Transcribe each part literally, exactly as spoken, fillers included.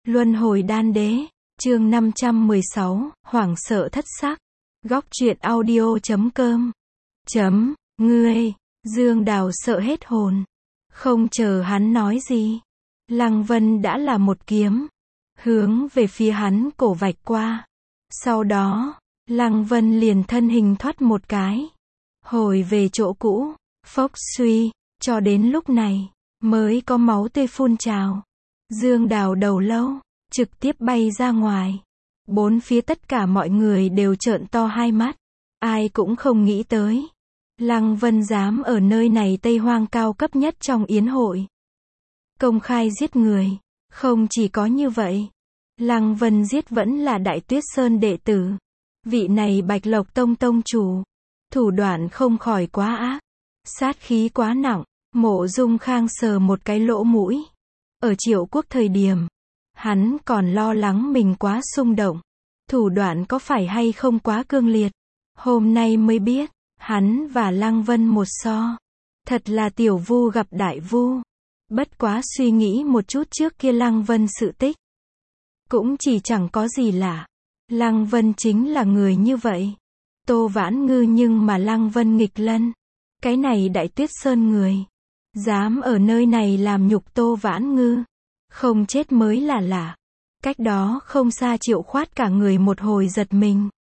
Luân hồi đan đế, chương năm trăm mười sáu, hoảng sợ thất sắc. Góc truyện audio chấm com. Chấm, ngươi, Dương Đào sợ hết hồn. Không chờ hắn nói gì. Lăng Vân đã là một kiếm. Hướng về phía hắn cổ vạch qua. Sau đó, Lăng Vân liền thân hình thoát một cái. Hồi về chỗ cũ, phốc suy, cho đến lúc này, mới có máu tươi phun trào. Dương Đào đầu lâu, trực tiếp bay ra ngoài. Bốn phía tất cả mọi người đều trợn to hai mắt. Ai cũng không nghĩ tới. Lăng Vân dám ở nơi này Tây Hoang cao cấp nhất trong yến hội. Công khai giết người. Không chỉ có như vậy. Lăng Vân giết vẫn là Đại Tuyết Sơn đệ tử. Vị này Bạch Lộc Tông tông chủ. Thủ đoạn không khỏi quá ác. Sát khí quá nặng. Mộ Dung Khang sờ một cái lỗ mũi. Ở Triệu Quốc thời điểm, hắn còn lo lắng mình quá xung động. Thủ đoạn có phải hay không quá cương liệt. Hôm nay mới biết, hắn và Lăng Vân một so. Thật là tiểu vu gặp đại vu. Bất quá suy nghĩ một chút trước kia Lăng Vân sự tích. Cũng chỉ chẳng có gì lạ. Lăng Vân chính là người như vậy. Tô Vãn Ngư nhưng mà Lăng Vân nghịch lân. Cái này Đại Tuyết Sơn người. Dám ở nơi này làm nhục Tô Vãn Ngư. Không chết mới là lạ. Cách đó không xa Triệu Khoát cả người một hồi giật mình.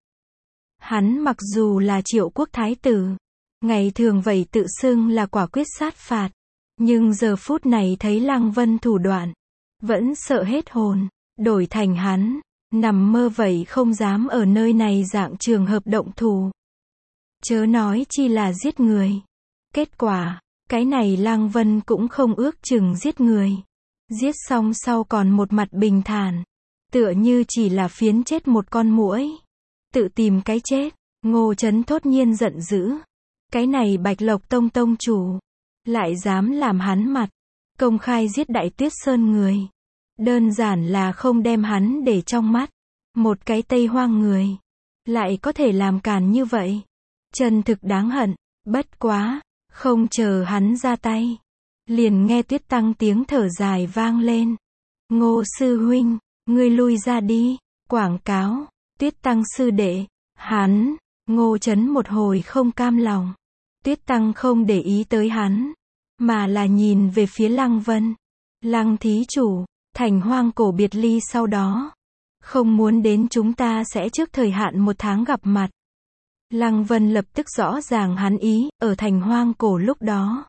Hắn mặc dù là Triệu Quốc thái tử. Ngày thường vậy tự xưng là quả quyết sát phạt. Nhưng giờ phút này thấy Lăng Vân thủ đoạn. Vẫn sợ hết hồn. Đổi thành hắn. Nằm mơ vậy không dám ở nơi này dạng trường hợp động thủ. Chớ nói chi là giết người. Kết quả. Cái này Lăng Vân cũng không ước chừng giết người. Giết xong sau còn một mặt bình thản. Tựa như chỉ là phiến chết một con muỗi. Tự tìm cái chết. Ngô Chấn thốt nhiên giận dữ. Cái này Bạch Lộc Tông tông chủ. Lại dám làm hắn mặt. Công khai giết Đại Tuyết Sơn người. Đơn giản là không đem hắn để trong mắt. Một cái Tây Hoang người. Lại có thể làm càn như vậy. Chân thực đáng hận. Bất quá. Không chờ hắn ra tay. Liền nghe Tuyết Tăng tiếng thở dài vang lên. Ngô sư huynh, ngươi lui ra đi. Quảng cáo. Tuyết Tăng sư đệ. Hắn. Ngô Chấn một hồi không cam lòng. Tuyết Tăng không để ý tới hắn. Mà là nhìn về phía Lăng Vân. Lăng thí chủ. Thành Hoang cổ biệt ly sau đó. Không muốn đến chúng ta sẽ trước thời hạn một tháng gặp mặt. Lăng Vân lập tức rõ ràng hắn ý, ở Thành Hoang cổ lúc đó.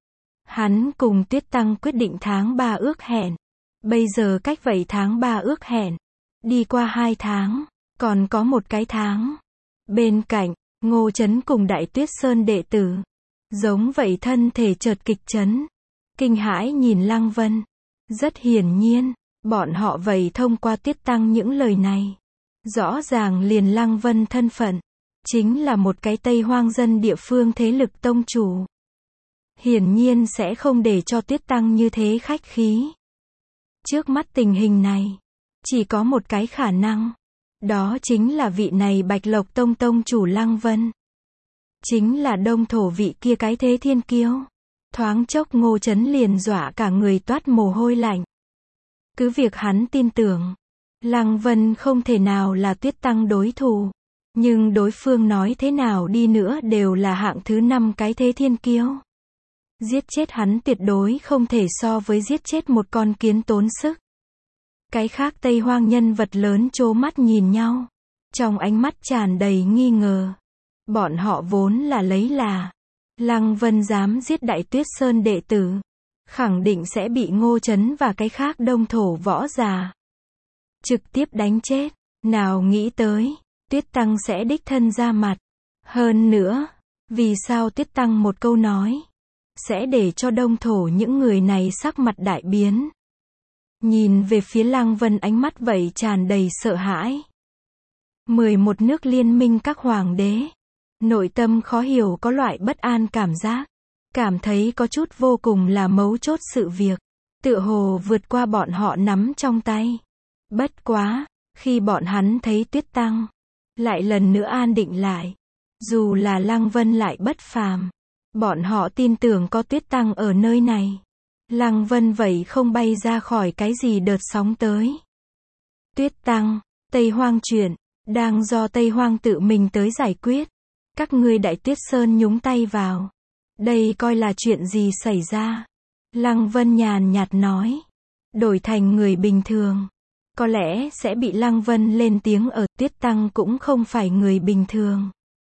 Hắn cùng Tuyết Tăng quyết định tháng ba ước hẹn. Bây giờ cách vậy tháng ba ước hẹn. Đi qua hai tháng, còn có một cái tháng. Bên cạnh, Ngô Chấn cùng Đại Tuyết Sơn đệ tử. Giống vậy thân thể chợt kịch chấn. Kinh hãi nhìn Lăng Vân. Rất hiển nhiên, bọn họ vậy thông qua Tuyết Tăng những lời này. Rõ ràng liền Lăng Vân thân phận. Chính là một cái Tây Hoang dân địa phương thế lực tông chủ. Hiển nhiên sẽ không để cho Tuyết Tăng như thế khách khí. Trước mắt tình hình này, chỉ có một cái khả năng. Đó chính là vị này Bạch Lộc Tông tông chủ Lăng Vân. Chính là đông thổ vị kia cái thế thiên kiêu. Thoáng chốc Ngô Chấn liền dọa cả người toát mồ hôi lạnh. Cứ việc hắn tin tưởng, Lăng Vân không thể nào là Tuyết Tăng đối thủ. Nhưng đối phương nói thế nào đi nữa đều là hạng thứ năm cái thế thiên kiêu. Giết chết hắn tuyệt đối không thể so với giết chết một con kiến tốn sức. Cái khác Tây Hoang nhân vật lớn trố mắt nhìn nhau. Trong ánh mắt tràn đầy nghi ngờ. Bọn họ vốn là lấy là. Lăng Vân dám giết Đại Tuyết Sơn đệ tử. Khẳng định sẽ bị Ngô Chấn và cái khác đông thổ võ già. Trực tiếp đánh chết. Nào nghĩ tới. Tuyết Tăng sẽ đích thân ra mặt. Hơn nữa, vì sao Tuyết Tăng một câu nói, sẽ để cho đông thổ những người này sắc mặt đại biến. Nhìn về phía Lăng Vân ánh mắt vậy tràn đầy sợ hãi. mười một nước liên minh các hoàng đế. Nội tâm khó hiểu có loại bất an cảm giác. Cảm thấy có chút vô cùng là mấu chốt sự việc. Tựa hồ vượt qua bọn họ nắm trong tay. Bất quá, khi bọn hắn thấy Tuyết Tăng. Lại lần nữa an định lại. Dù là Lăng Vân lại bất phàm. Bọn họ tin tưởng có Tuyết Tăng ở nơi này. Lăng Vân vậy không bay ra khỏi cái gì đợt sóng tới. Tuyết Tăng, Tây Hoang chuyện, đang do Tây Hoang tự mình tới giải quyết. Các ngươi Đại Tuyết Sơn nhúng tay vào. Đây coi là chuyện gì xảy ra? Lăng Vân nhàn nhạt nói. Đổi thành người bình thường, có lẽ sẽ bị Lăng Vân lên tiếng ở. Tuyết Tăng cũng không phải người bình thường.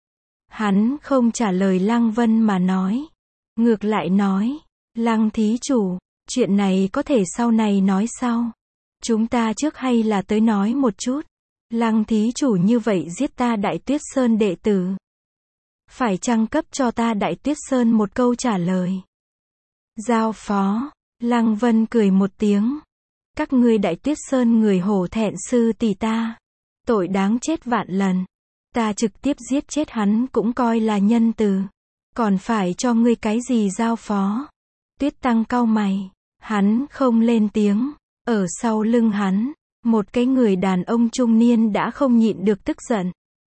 Hắn không trả lời Lăng Vân mà nói. Ngược lại nói, Lăng thí chủ, chuyện này có thể sau này nói sau. Chúng ta trước hay là tới nói một chút. Lăng thí chủ như vậy giết ta Đại Tuyết Sơn đệ tử. Phải chăng cấp cho ta Đại Tuyết Sơn một câu trả lời? Giao phó. Lăng Vân cười một tiếng. Các ngươi Đại Tuyết Sơn người hổ thẹn sư tỷ ta. Tội đáng chết vạn lần. Ta trực tiếp giết chết hắn cũng coi là nhân từ. Còn phải cho ngươi cái gì giao phó? Tuyết Tăng cau mày. Hắn không lên tiếng. Ở sau lưng hắn, một cái người đàn ông trung niên đã không nhịn được tức giận.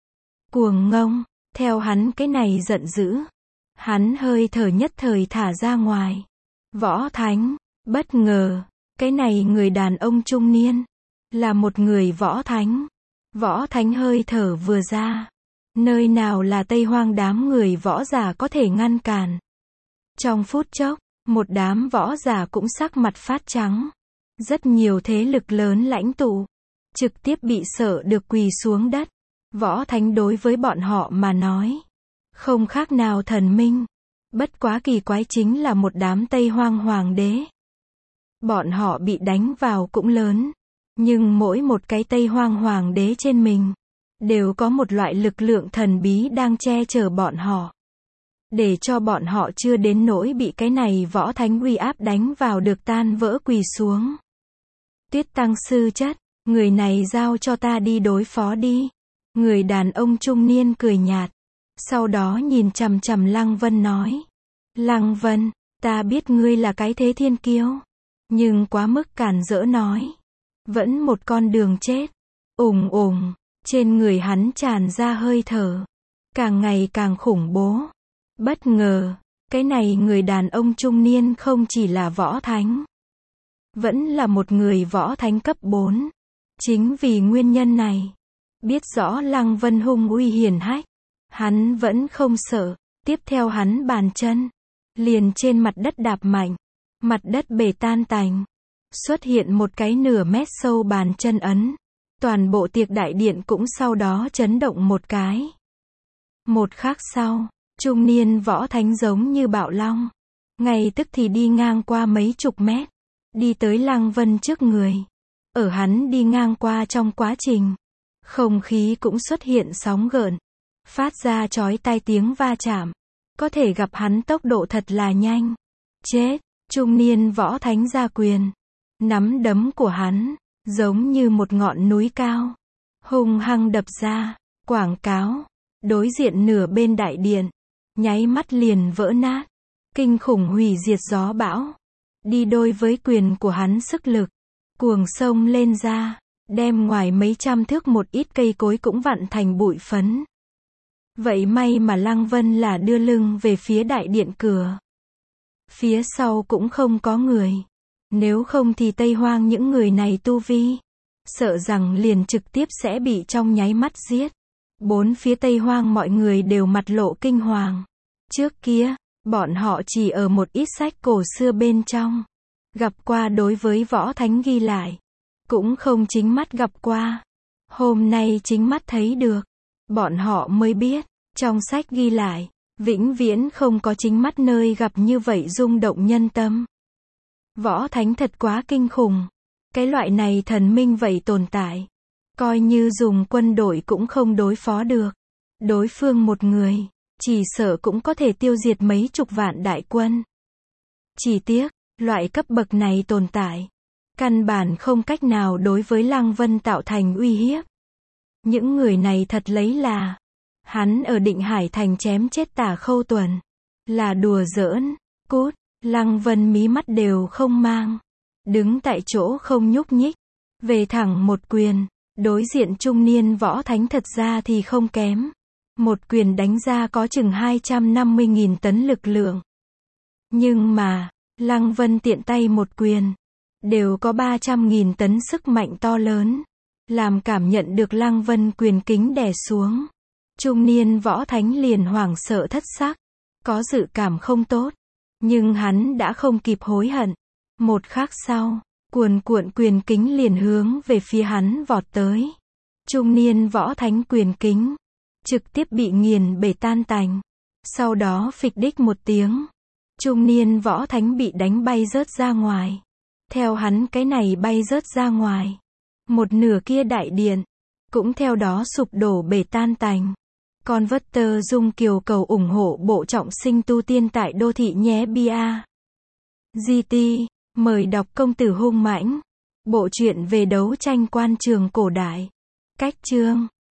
Cuồng ngông, theo hắn cái này giận dữ. Hắn hơi thở nhất thời thả ra ngoài. Võ Thánh, bất ngờ, cái này người đàn ông trung niên, là một người võ thánh. Võ Thánh hơi thở vừa ra. Nơi nào là Tây Hoang đám người võ giả có thể ngăn cản. Trong phút chốc, một đám võ giả cũng sắc mặt phát trắng. Rất nhiều thế lực lớn lãnh tụ, trực tiếp bị sợ được quỳ xuống đất. Võ Thánh đối với bọn họ mà nói, không khác nào thần minh. Bất quá kỳ quái chính là một đám Tây Hoang hoàng đế. Bọn họ bị đánh vào cũng lớn, nhưng mỗi một cái Tây Hoang hoàng đế trên mình, đều có một loại lực lượng thần bí đang che chở bọn họ. Để cho bọn họ chưa đến nỗi bị cái này Võ Thánh uy áp đánh vào được tan vỡ quỳ xuống. Tuyết Tăng sư chất, người này giao cho ta đi đối phó đi. Người đàn ông trung niên cười nhạt. Sau đó nhìn chằm chằm Lăng Vân nói. Lăng Vân, ta biết ngươi là cái thế thiên kiêu. Nhưng quá mức cản rỡ nói. Vẫn một con đường chết. Ùng ùng, trên người hắn tràn ra hơi thở. Càng ngày càng khủng bố. Bất ngờ, cái này người đàn ông trung niên không chỉ là võ thánh. Vẫn là một người võ thánh cấp bốn. Chính vì nguyên nhân này, biết rõ Lăng Vân hung uy hiển hách, hắn vẫn không sợ. Tiếp theo hắn bàn chân, liền trên mặt đất đạp mạnh. Mặt đất bể tan tành. Xuất hiện một cái nửa mét sâu bàn chân ấn. Toàn bộ tiệc đại điện cũng sau đó chấn động một cái. Một khắc sau, trung niên võ thánh giống như bạo long. Ngay tức thì đi ngang qua mấy chục mét. Đi tới Lăng Vân trước người. Ở hắn đi ngang qua trong quá trình, không khí cũng xuất hiện sóng gợn. Phát ra chói tai tiếng va chạm. Có thể gặp hắn tốc độ thật là nhanh. Chết, trung niên võ thánh ra quyền. Nắm đấm của hắn, giống như một ngọn núi cao. Hung hăng đập ra, quảng cáo. Đối diện nửa bên đại điện. Nháy mắt liền vỡ nát. Kinh khủng hủy diệt gió bão. Đi đôi với quyền của hắn sức lực. Cuồng sông lên ra. Đem ngoài mấy trăm thước một ít cây cối cũng vặn thành bụi phấn. Vậy may mà Lăng Vân là đưa lưng về phía đại điện cửa. Phía sau cũng không có người. Nếu không thì Tây Hoang những người này tu vi, sợ rằng liền trực tiếp sẽ bị trong nháy mắt giết. Bốn phía Tây Hoang mọi người đều mặt lộ kinh hoàng. Trước kia, bọn họ chỉ ở một ít sách cổ xưa bên trong gặp qua đối với võ thánh ghi lại. Cũng không chính mắt gặp qua. Hôm nay chính mắt thấy được. Bọn họ mới biết, trong sách ghi lại, vĩnh viễn không có chính mắt nơi gặp như vậy rung động nhân tâm. Võ thánh thật quá kinh khủng. Cái loại này thần minh vậy tồn tại. Coi như dùng quân đội cũng không đối phó được. Đối phương một người, chỉ sợ cũng có thể tiêu diệt mấy chục vạn đại quân. Chỉ tiếc, loại cấp bậc này tồn tại. Căn bản không cách nào đối với Lăng Vân tạo thành uy hiếp. Những người này thật lấy là. Hắn ở Định Hải Thành chém chết Tả Khâu Tuần. Là đùa giỡn. Cút. Lăng Vân mí mắt đều không mang. Đứng tại chỗ không nhúc nhích. Về thẳng một quyền. Đối diện trung niên võ thánh thật ra thì không kém. Một quyền đánh ra có chừng hai trăm năm mươi nghìn tấn lực lượng. Nhưng mà, Lăng Vân tiện tay một quyền. Đều có ba trăm nghìn tấn sức mạnh to lớn. làm cảm nhận được Lăng Vân quyền kính đè xuống. Trung niên võ thánh liền hoảng sợ thất sắc, có dự cảm không tốt, nhưng hắn đã không kịp hối hận. Một khắc sau, cuồn cuộn quyền kính liền hướng về phía hắn vọt tới. Trung niên võ thánh quyền kính trực tiếp bị nghiền bể tan tành. Sau đó phịch đích một tiếng, trung niên võ thánh bị đánh bay rớt ra ngoài. Theo hắn cái này bay rớt ra ngoài, một nửa kia đại điện cũng theo đó sụp đổ bể tan tành. Con vất tơ dung kiều cầu ủng hộ bộ trọng sinh tu tiên tại đô thị nhé bia. giê tê, mời đọc công tử hung mãnh. Bộ truyện về đấu tranh quan trường cổ đại. Cách chương